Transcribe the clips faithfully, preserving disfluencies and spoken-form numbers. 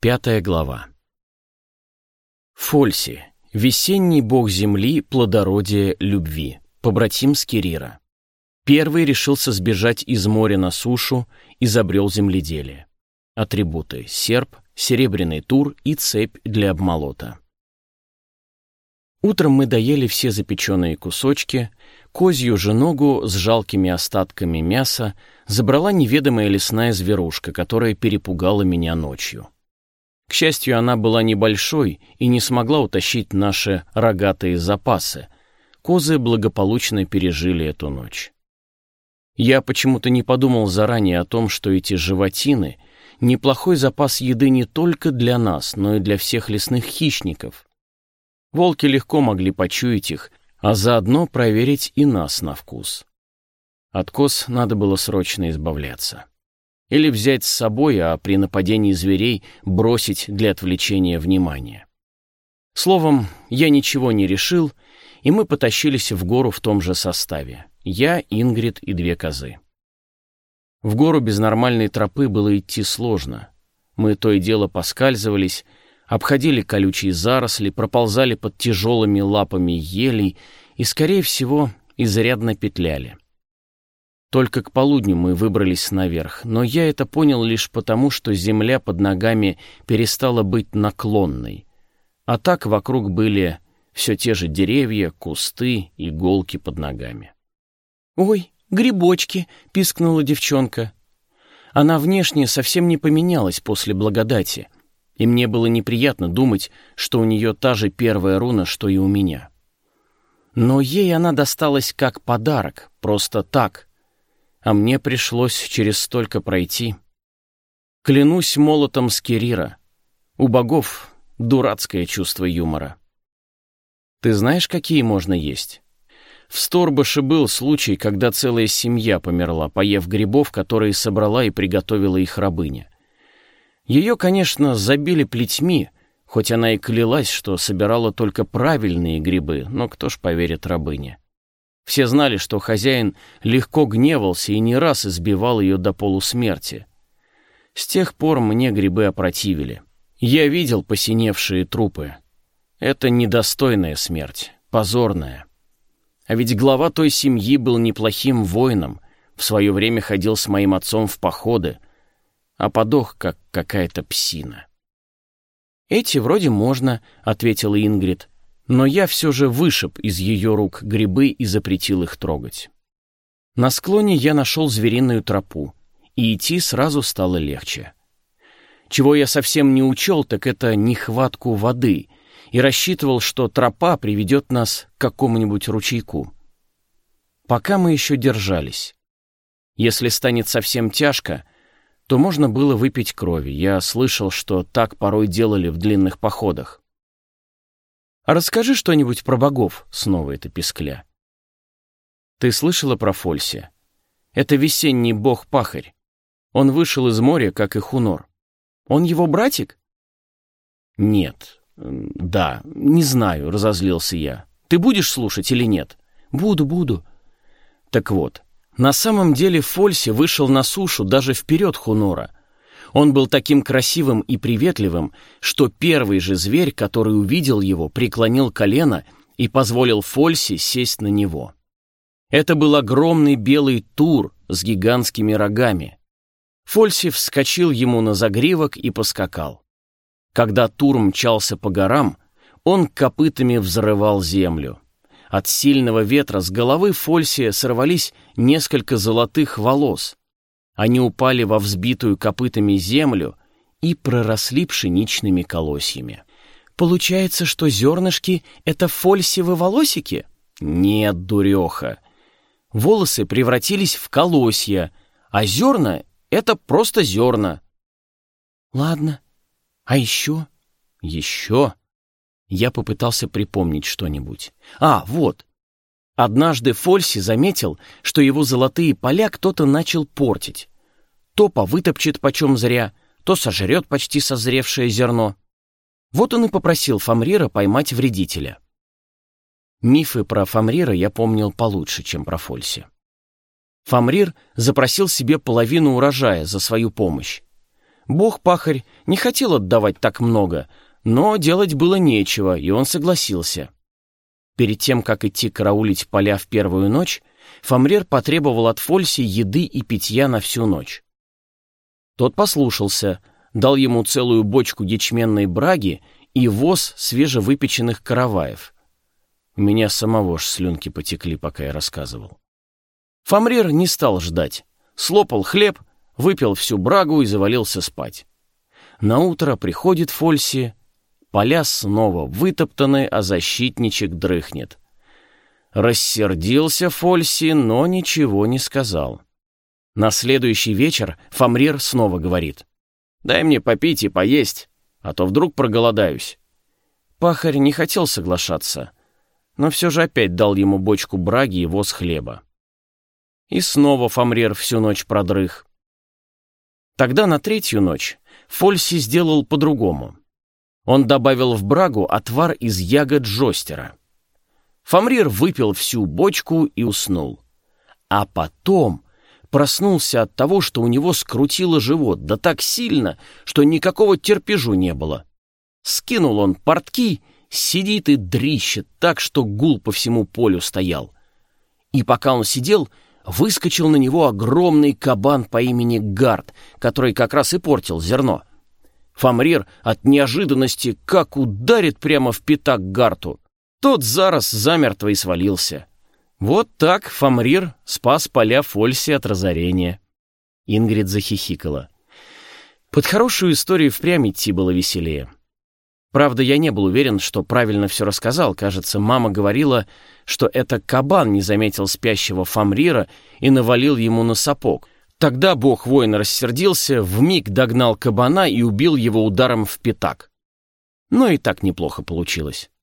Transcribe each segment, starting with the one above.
Пятая глава. Фольси, весенний бог земли, плодородия, любви, побратим Скирира. Первый решился сбежать из моря на сушу, изобрел земледелие. Атрибуты: серп, серебряный тур и цепь для обмолота. Утром мы доели все запеченные кусочки, козью же ногу с жалкими остатками мяса забрала неведомая лесная зверушка, которая перепугала меня ночью. К счастью, она была небольшой и не смогла утащить наши рогатые запасы. Козы благополучно пережили эту ночь. Я почему-то не подумал заранее о том, что эти животины — неплохой запас еды не только для нас, но и для всех лесных хищников. Волки легко могли почуять их, а заодно проверить и нас на вкус. От коз надо было срочно избавляться. Или взять с собой, а при нападении зверей бросить для отвлечения внимания. Словом, я ничего не решил, и мы потащились в гору в том же составе. Я, Ингрид и две козы. В гору без нормальной тропы было идти сложно. Мы то и дело поскальзывались, обходили колючие заросли, проползали под тяжелыми лапами елей и, скорее всего, изрядно петляли. Только к полудню мы выбрались наверх, но я это понял лишь потому, что земля под ногами перестала быть наклонной. А так вокруг были все те же деревья, кусты, иголки под ногами. «Ой, грибочки!» — пискнула девчонка. Она внешне совсем не поменялась после благодати, и мне было неприятно думать, что у нее та же первая руна, что и у меня. Но ей она досталась как подарок, просто так, а мне пришлось через столько пройти. Клянусь молотом Скирира, у богов дурацкое чувство юмора. Ты знаешь, какие можно есть? В Сторбаше был случай, когда целая семья померла, поев грибов, которые собрала и приготовила их рабыня. Ее, конечно, забили плетьми, хоть она и клялась, что собирала только правильные грибы, но кто ж поверит рабыне? Все знали, что хозяин легко гневался и не раз избивал ее до полусмерти. С тех пор мне грибы опротивили. Я видел посиневшие трупы. Это недостойная смерть, позорная. А ведь глава той семьи был неплохим воином, в свое время ходил с моим отцом в походы, а подох, как какая-то псина. «Эти вроде можно», — ответила Ингрид, но я все же вышиб из ее рук грибы и запретил их трогать. На склоне я нашел звериную тропу, и идти сразу стало легче. Чего я совсем не учел, так это нехватку воды, и рассчитывал, что тропа приведет нас к какому-нибудь ручейку. Пока мы еще держались. Если станет совсем тяжко, то можно было выпить крови. Я слышал, что так порой делали в длинных походах. «А расскажи что-нибудь про богов», — снова это пискля. «Ты слышала про Фольси? Это весенний бог-пахарь. Он вышел из моря, как и Хунор. Он его братик?» «Нет. Да, не знаю», — разозлился я. «Ты будешь слушать или нет?» «Буду, буду». Так вот, на самом деле Фольси вышел на сушу даже вперед Хунора. Он был таким красивым и приветливым, что первый же зверь, который увидел его, преклонил колено и позволил Фольси сесть на него. Это был огромный белый тур с гигантскими рогами. Фольси вскочил ему на загривок и поскакал. Когда тур мчался по горам, он копытами взрывал землю. От сильного ветра с головы Фольси сорвались несколько золотых волос. Они упали во взбитую копытами землю и проросли пшеничными колосьями. «Получается, что зернышки — это фольсивы волосики?» «Нет, дуреха. Волосы превратились в колосья, а зерна — это просто зерна». «Ладно. А еще?» «Еще?» Я попытался припомнить что-нибудь. «А, вот. Однажды Фольси заметил, что его золотые поля кто-то начал портить. То повытопчет почем зря, то сожрет почти созревшее зерно. Вот он и попросил Фамрира поймать вредителя». Мифы про Фамрира я помнил получше, чем про Фольси. Фамрир запросил себе половину урожая за свою помощь. Бог-пахарь не хотел отдавать так много, но делать было нечего, и он согласился. Перед тем, как идти караулить поля в первую ночь, Фамрир потребовал от Фольси еды и питья на всю ночь. Тот послушался, дал ему целую бочку ячменной браги и воз свежевыпеченных караваев. У меня самого ж слюнки потекли, пока я рассказывал. Фамрир не стал ждать. Слопал хлеб, выпил всю брагу и завалился спать. Наутро приходит Фольси, поля снова вытоптаны, а защитничек дрыхнет. Рассердился Фольси, но ничего не сказал. На следующий вечер Фамрир снова говорит: «Дай мне попить и поесть, а то вдруг проголодаюсь». Пахарь не хотел соглашаться, но все же опять дал ему бочку браги и воз хлеба. И снова Фамрир всю ночь продрых. Тогда на третью ночь Фольси сделал по-другому. Он добавил в брагу отвар из ягод жостера. Фамрир выпил всю бочку и уснул. А потом проснулся от того, что у него скрутило живот, да так сильно, что никакого терпежу не было. Скинул он портки, сидит и дрищет так, что гул по всему полю стоял. И пока он сидел, выскочил на него огромный кабан по имени Гард, который как раз и портил зерно. Фамрир от неожиданности как ударит прямо в пятак Гарту. Тот зараз замертво и свалился. Вот так Фамрир спас поля Фольси от разорения. Ингрид захихикала. Под хорошую историю впрямь идти было веселее. Правда, я не был уверен, что правильно все рассказал. Кажется, мама говорила, что это кабан не заметил спящего Фамрира и навалил ему на сапог. Тогда бог-воин рассердился, вмиг догнал кабана и убил его ударом в пятак. Но и так неплохо получилось.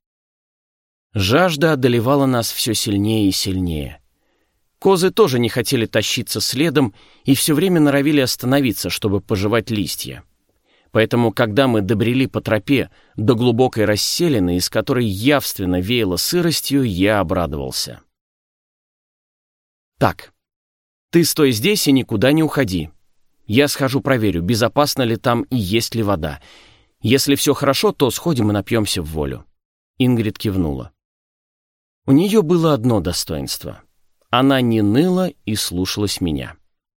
Жажда одолевала нас все сильнее и сильнее. Козы тоже не хотели тащиться следом и все время норовили остановиться, чтобы пожевать листья. Поэтому, когда мы добрели по тропе до глубокой расселины, из которой явственно веяло сыростью, я обрадовался. «Так, ты стой здесь и никуда не уходи. Я схожу проверю, безопасно ли там и есть ли вода. Если все хорошо, то сходим и напьемся в волю». Ингрид кивнула. У нее было одно достоинство. Она не ныла и слушалась меня.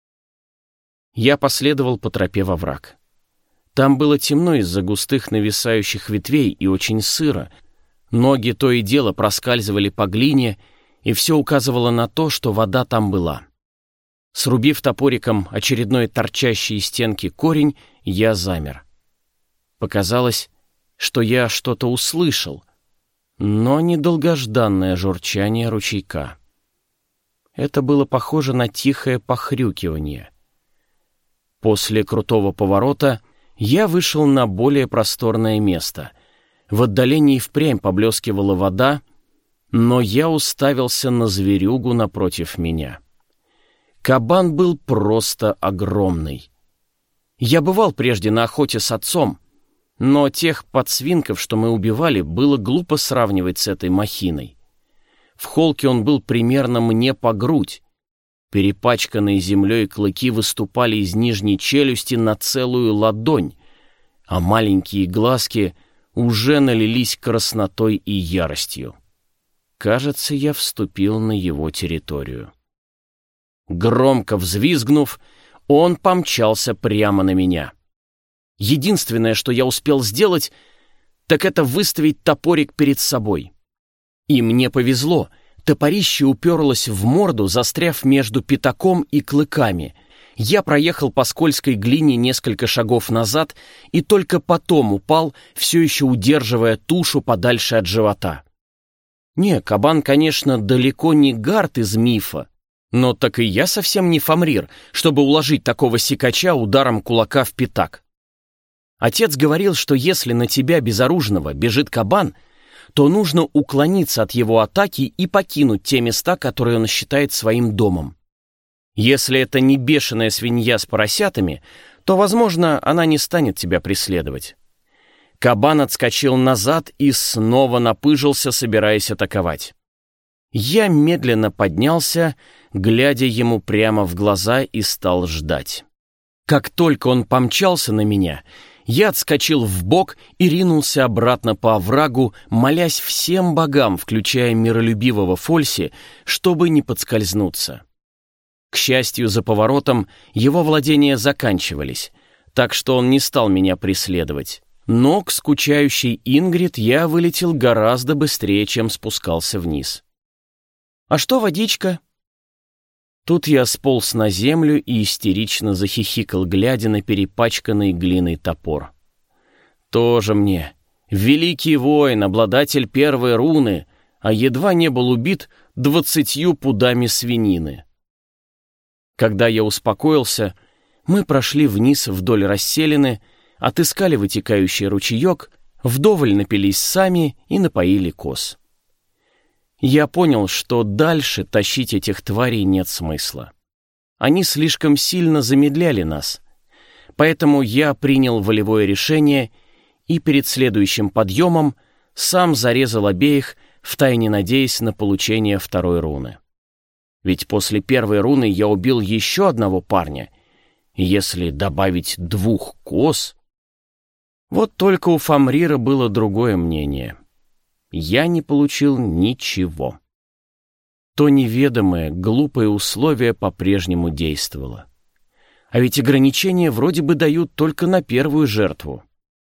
Я последовал по тропе во враг. Там было темно из-за густых нависающих ветвей и очень сыро. Ноги то и дело проскальзывали по глине, и все указывало на то, что вода там была. Срубив топориком очередной торчащий из стенки корень, я замер. Показалось, что я что-то услышал, но недолгожданное журчание ручейка. Это было похоже на тихое похрюкивание. После крутого поворота я вышел на более просторное место. В отдалении впрямь поблескивала вода, но я уставился на зверюгу напротив меня. Кабан был просто огромный. Я бывал прежде на охоте с отцом, но тех подсвинков, что мы убивали, было глупо сравнивать с этой махиной. В холке он был примерно мне по грудь. Перепачканные землей клыки выступали из нижней челюсти на целую ладонь, а маленькие глазки уже налились краснотой и яростью. Кажется, я вступил на его территорию. Громко взвизгнув, он помчался прямо на меня. Единственное, что я успел сделать, так это выставить топорик перед собой. И мне повезло. Топорище уперлось в морду, застряв между пятаком и клыками. Я проехал по скользкой глине несколько шагов назад и только потом упал, все еще удерживая тушу подальше от живота. Не, кабан, конечно, далеко не Гард из мифа, но так и я совсем не Фамрир, чтобы уложить такого сикача ударом кулака в пятак. Отец говорил, что если на тебя безоружного бежит кабан, то нужно уклониться от его атаки и покинуть те места, которые он считает своим домом. Если это не бешеная свинья с поросятами, то, возможно, она не станет тебя преследовать. Кабан отскочил назад и снова напыжился, собираясь атаковать. Я медленно поднялся, глядя ему прямо в глаза, и стал ждать. Как только он помчался на меня, я отскочил вбок и ринулся обратно по оврагу, молясь всем богам, включая миролюбивого Фольси, чтобы не подскользнуться. К счастью, за поворотом его владения заканчивались, так что он не стал меня преследовать. Но к скучающей Ингрид я вылетел гораздо быстрее, чем спускался вниз. «А что водичка?» Тут я сполз на землю и истерично захихикал, глядя на перепачканный глиной топор. Тоже мне. Великий воин, обладатель первой руны, а едва не был убит двадцатью пудами свинины. Когда я успокоился, мы прошли вниз вдоль расселины, отыскали вытекающий ручеек, вдоволь напились сами и напоили коз. Я понял, что дальше тащить этих тварей нет смысла. Они слишком сильно замедляли нас, поэтому я принял волевое решение и перед следующим подъемом сам зарезал обеих, втайне надеясь на получение второй руны. Ведь после первой руны я убил еще одного парня, и если добавить двух коз... Вот только у Фамрира было другое мнение. Я не получил ничего. То неведомое, глупое условие по-прежнему действовало. А ведь ограничения вроде бы дают только на первую жертву.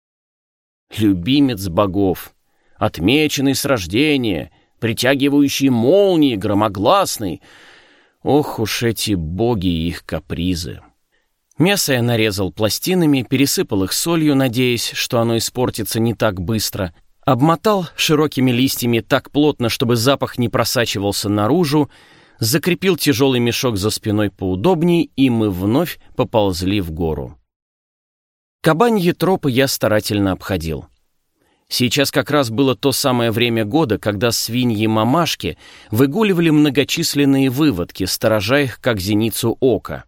Любимец богов, отмеченный с рождения, притягивающий молнии, громогласный. Ох уж эти боги и их капризы. Мясо я нарезал пластинами, пересыпал их солью, надеясь, что оно испортится не так быстро, обмотал широкими листьями так плотно, чтобы запах не просачивался наружу, закрепил тяжелый мешок за спиной поудобнее, и мы вновь поползли в гору. Кабаньи тропы я старательно обходил. Сейчас как раз было то самое время года, когда свиньи-мамашки выгуливали многочисленные выводки, сторожа их, как зеницу ока.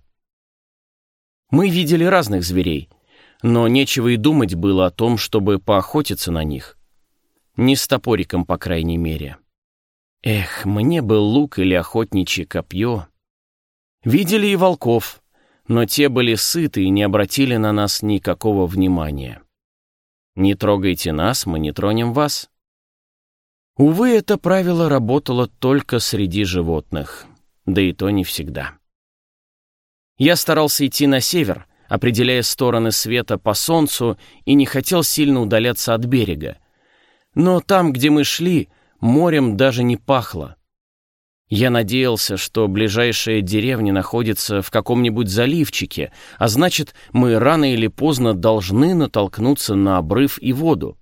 Мы видели разных зверей, но нечего и думать было о том, чтобы поохотиться на них. Не с топориком, по крайней мере. Эх, мне бы лук или охотничье копье. Видели и волков, но те были сыты и не обратили на нас никакого внимания. Не трогайте нас, мы не тронем вас. Увы, это правило работало только среди животных, да и то не всегда. Я старался идти на север, определяя стороны света по солнцу, и не хотел сильно удаляться от берега. Но там, где мы шли, морем даже не пахло. Я надеялся, что ближайшая деревня находится в каком-нибудь заливчике, а значит, мы рано или поздно должны натолкнуться на обрыв и воду.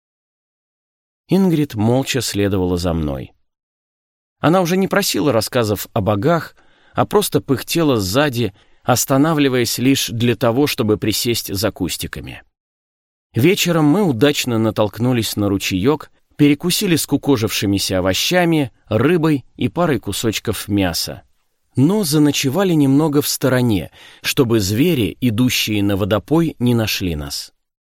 Ингрид молча следовала за мной. Она уже не просила рассказов о богах, а просто пыхтела сзади, останавливаясь лишь для того, чтобы присесть за кустиками. Вечером мы удачно натолкнулись на ручеек, перекусили скукожившимися овощами, рыбой и парой кусочков мяса. Но заночевали немного в стороне, чтобы звери, идущие на водопой, не нашли нас.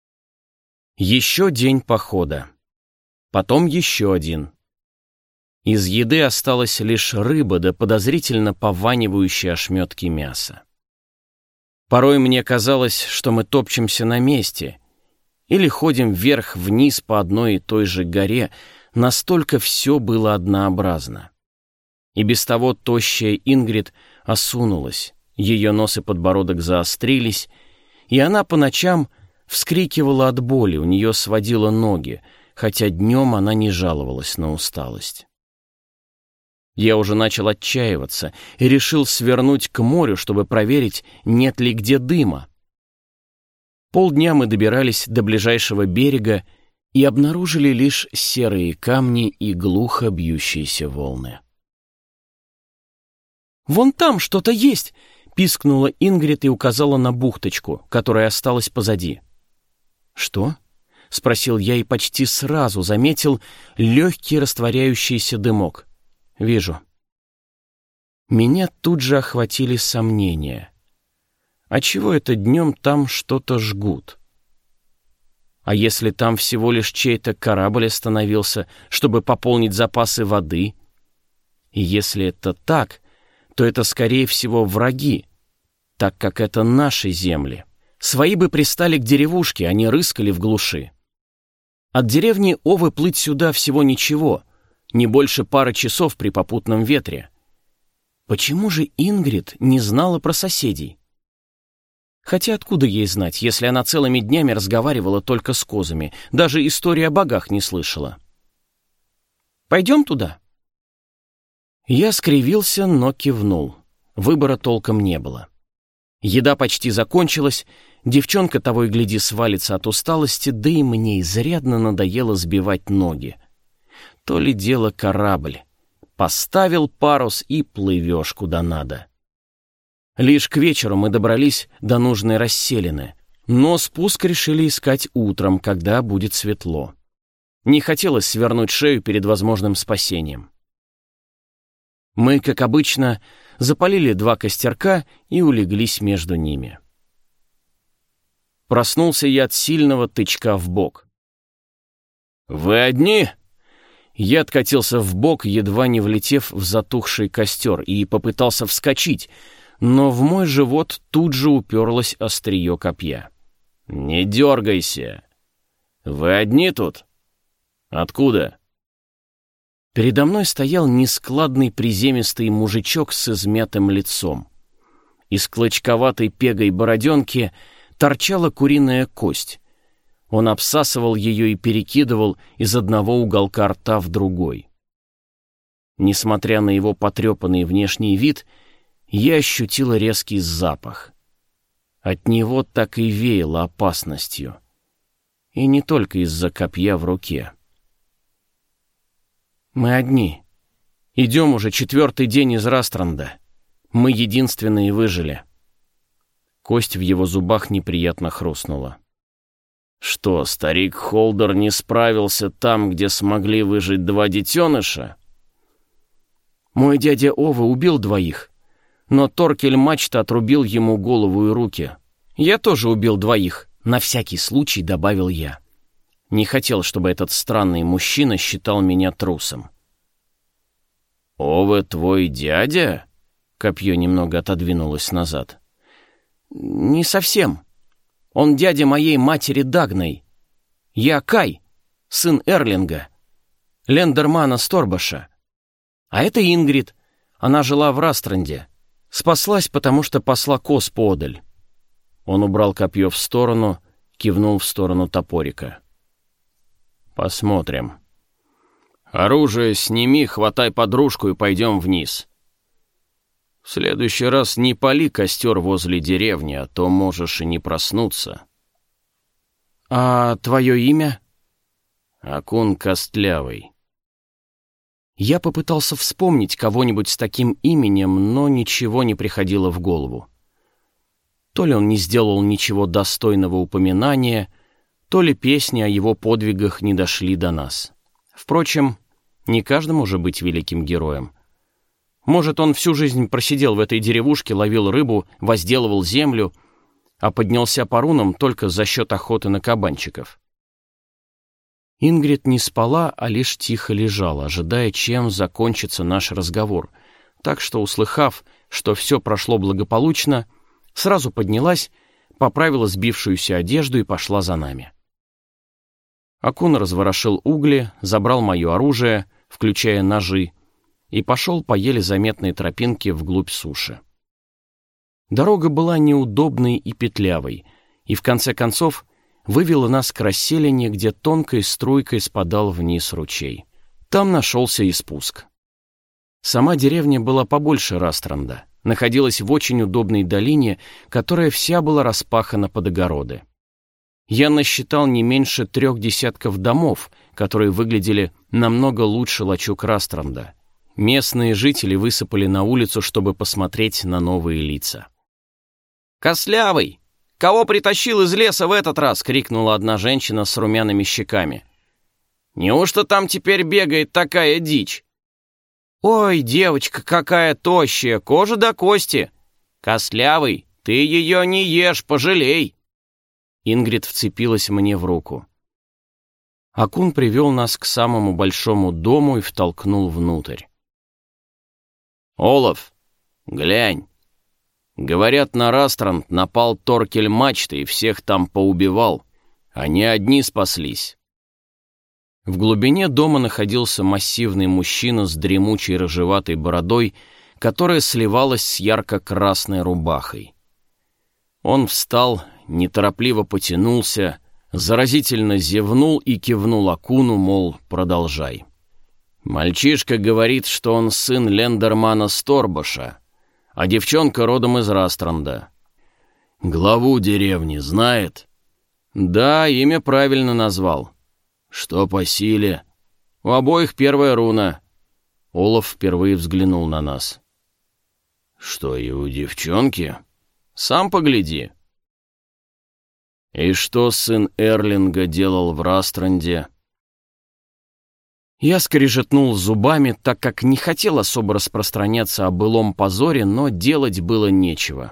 Еще день похода. Потом еще один. Из еды осталась лишь рыба да подозрительно пованивающие ошметки мяса. Порой мне казалось, что мы топчемся на месте или ходим вверх-вниз по одной и той же горе, настолько все было однообразно. И без того тощая Ингрид осунулась, ее нос и подбородок заострились, и она по ночам вскрикивала от боли, у нее сводило ноги, хотя днем она не жаловалась на усталость. Я уже начал отчаиваться и решил свернуть к морю, чтобы проверить, нет ли где дыма. Полдня мы добирались до ближайшего берега и обнаружили лишь серые камни и глухо бьющиеся волны. «Вон там что-то есть!» — пискнула Ингрид и указала на бухточку, которая осталась позади. «Что?» — спросил я и почти сразу заметил легкий растворяющийся дымок. «Вижу». Меня тут же охватили сомнения. А чего это днем там что-то жгут? А если там всего лишь чей-то корабль остановился, чтобы пополнить запасы воды? И если это так, то это, скорее всего, враги. так как это наши земли. Свои бы пристали к деревушке, а не рыскали в глуши. От деревни Овы плыть сюда всего ничего, не больше пары часов при попутном ветре. Почему же Ингрид не знала про соседей? Хотя откуда ей знать, если она целыми днями разговаривала только с козами, даже истории о богах не слышала? «Пойдем туда?» Я скривился, но кивнул. Выбора толком не было. Еда почти закончилась, девчонка того и гляди свалится от усталости, да и мне изрядно надоело сбивать ноги. То ли дело корабль. Поставил парус и плывешь куда надо. Лишь к вечеру мы добрались до нужной расселины, но спуск решили искать утром, когда будет светло. Не хотелось свернуть шею перед возможным спасением. Мы, как обычно, запалили два костерка и улеглись между ними. Проснулся я от сильного тычка в бок. «Вы одни?» Я откатился в бок, едва не влетев в затухший костер, и попытался вскочить, но в мой живот тут же уперлось острие копья. «Не дергайся! Вы одни тут? Откуда?» Передо мной стоял нескладный приземистый мужичок с измятым лицом. Из клочковатой пегой бороденки торчала куриная кость. Он обсасывал ее и перекидывал из одного уголка рта в другой. Несмотря на его потрепанный внешний вид, я ощутил резкий запах. От него так и веяло опасностью. И не только из-за копья в руке. «Мы одни. Идем уже четвертый день из Растранда. Мы единственные выжили». Кость в его зубах неприятно хрустнула. «Что, старик Холдер не справился там, где смогли выжить два детеныша?» «Мой дядя Ова убил двоих, но Торкель Мачта отрубил ему голову и руки. Я тоже убил двоих, на всякий случай добавил я. Не хотел, чтобы этот странный мужчина считал меня трусом». «Ова твой дядя?» Копье немного отодвинулось назад. «Не совсем. Он дядя моей матери Дагной. Я Кай, сын Эрлинга, Лендермана Сторбаша. А это Ингрид, она жила в Растранде. Спаслась, потому что пасла коз поодаль». Он убрал копье в сторону, кивнул в сторону топорика. «Посмотрим. Оружие сними, хватай подружку и пойдем вниз. В следующий раз не пали костер возле деревни, а то можешь и не проснуться». «А твое имя?» «Акун Костлявый». Я попытался вспомнить кого-нибудь с таким именем, но ничего не приходило в голову. То ли он не сделал ничего достойного упоминания, то ли песни о его подвигах не дошли до нас. Впрочем, не каждому же быть великим героем. Может, он всю жизнь просидел в этой деревушке, ловил рыбу, возделывал землю, а поднялся по рунам только за счет охоты на кабанчиков. Ингрид не спала, а лишь тихо лежала, ожидая, чем закончится наш разговор, так что, услыхав, что все прошло благополучно, сразу поднялась, поправила сбившуюся одежду и пошла за нами. Акун разворошил угли, забрал мое оружие, включая ножи, и пошел по еле заметной тропинке вглубь суши. Дорога была неудобной и петлявой, и в конце концов вывела нас к расселине, где тонкой струйкой спадал вниз ручей. Там нашелся и спуск. Сама деревня была побольше Растранда, находилась в очень удобной долине, которая вся была распахана под огороды. Я насчитал не меньше трех десятков домов, которые выглядели намного лучше лачуг Растранда. Местные жители высыпали на улицу, чтобы посмотреть на новые лица. «Костлявый! Кого притащил из леса в этот раз?» — крикнула одна женщина с румяными щеками. «Неужто там теперь бегает такая дичь?» «Ой, девочка, какая тощая, кожа до кости! Костлявый, ты ее не ешь, пожалей!» Ингрид вцепилась мне в руку. Акун привел нас к самому большому дому и втолкнул внутрь. «Олаф, глянь! Говорят, на Растранд напал Торкель мачты и всех там поубивал. Они одни спаслись». В глубине дома находился массивный мужчина с дремучей рыжеватой бородой, которая сливалась с ярко-красной рубахой. Он встал, неторопливо потянулся, заразительно зевнул и кивнул Акуну, мол, продолжай. «Мальчишка говорит, что он сын Лендермана Сторбоша, а девчонка родом из Растранда. Главу деревни знает?» «Да, имя правильно назвал». «Что по силе?» «У обоих первая руна». Олаф впервые взглянул на нас. «Что, и у девчонки?» «Сам погляди». «И что сын Эрлинга делал в Растранде?» Я скрежетнул зубами, так как не хотел особо распространяться о былом позоре, но делать было нечего.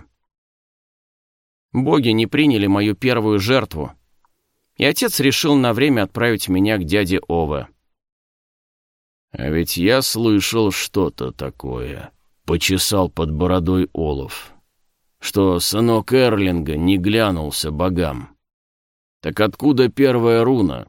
Боги не приняли мою первую жертву, и отец решил на время отправить меня к дяде Ове. «А ведь я слышал что-то такое», — почесал под бородой Олаф, «что сынок Эрлинга не глянулся богам. Так откуда первая руна?»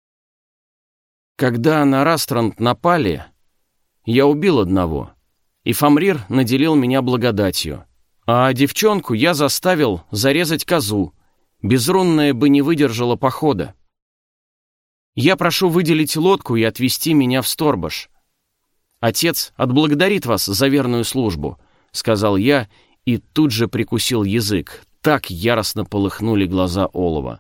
«Когда на Растранд напали, я убил одного, и Фамрир наделил меня благодатью, а девчонку я заставил зарезать козу. Безрунная бы не выдержала похода. Я прошу выделить лодку и отвезти меня в Сторбош. Отец отблагодарит вас за верную службу», — сказал я и тут же прикусил язык. Так яростно полыхнули глаза Олова.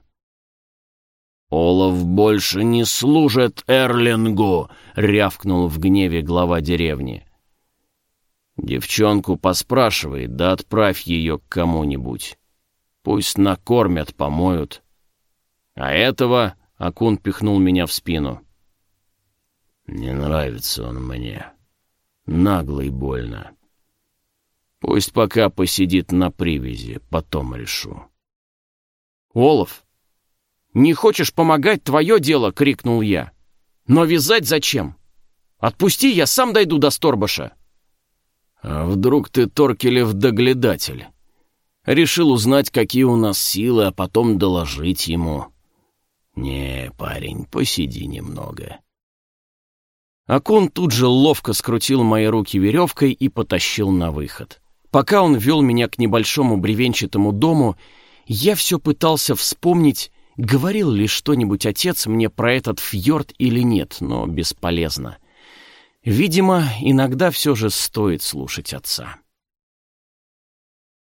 «Олаф больше не служит Эрлингу!» — рявкнул в гневе глава деревни. «Девчонку поспрашивай, да отправь ее к кому-нибудь. Пусть накормят, помоют. А этого...» — Акун пихнул меня в спину. «Не нравится он мне. Нагло и больно. Пусть пока посидит на привязи, потом решу». «Олаф, не хочешь помогать, твое дело!» — крикнул я. «Но вязать зачем? Отпусти, я сам дойду до Сторбоша». «А вдруг ты Торкелев доглядатель? Решил узнать, какие у нас силы, а потом доложить ему. Не, парень, посиди немного». Акун тут же ловко скрутил мои руки веревкой и потащил на выход. Пока он вел меня к небольшому бревенчатому дому, я все пытался вспомнить, говорил ли что-нибудь отец мне про этот фьорд или нет, но бесполезно. Видимо, иногда все же стоит слушать отца.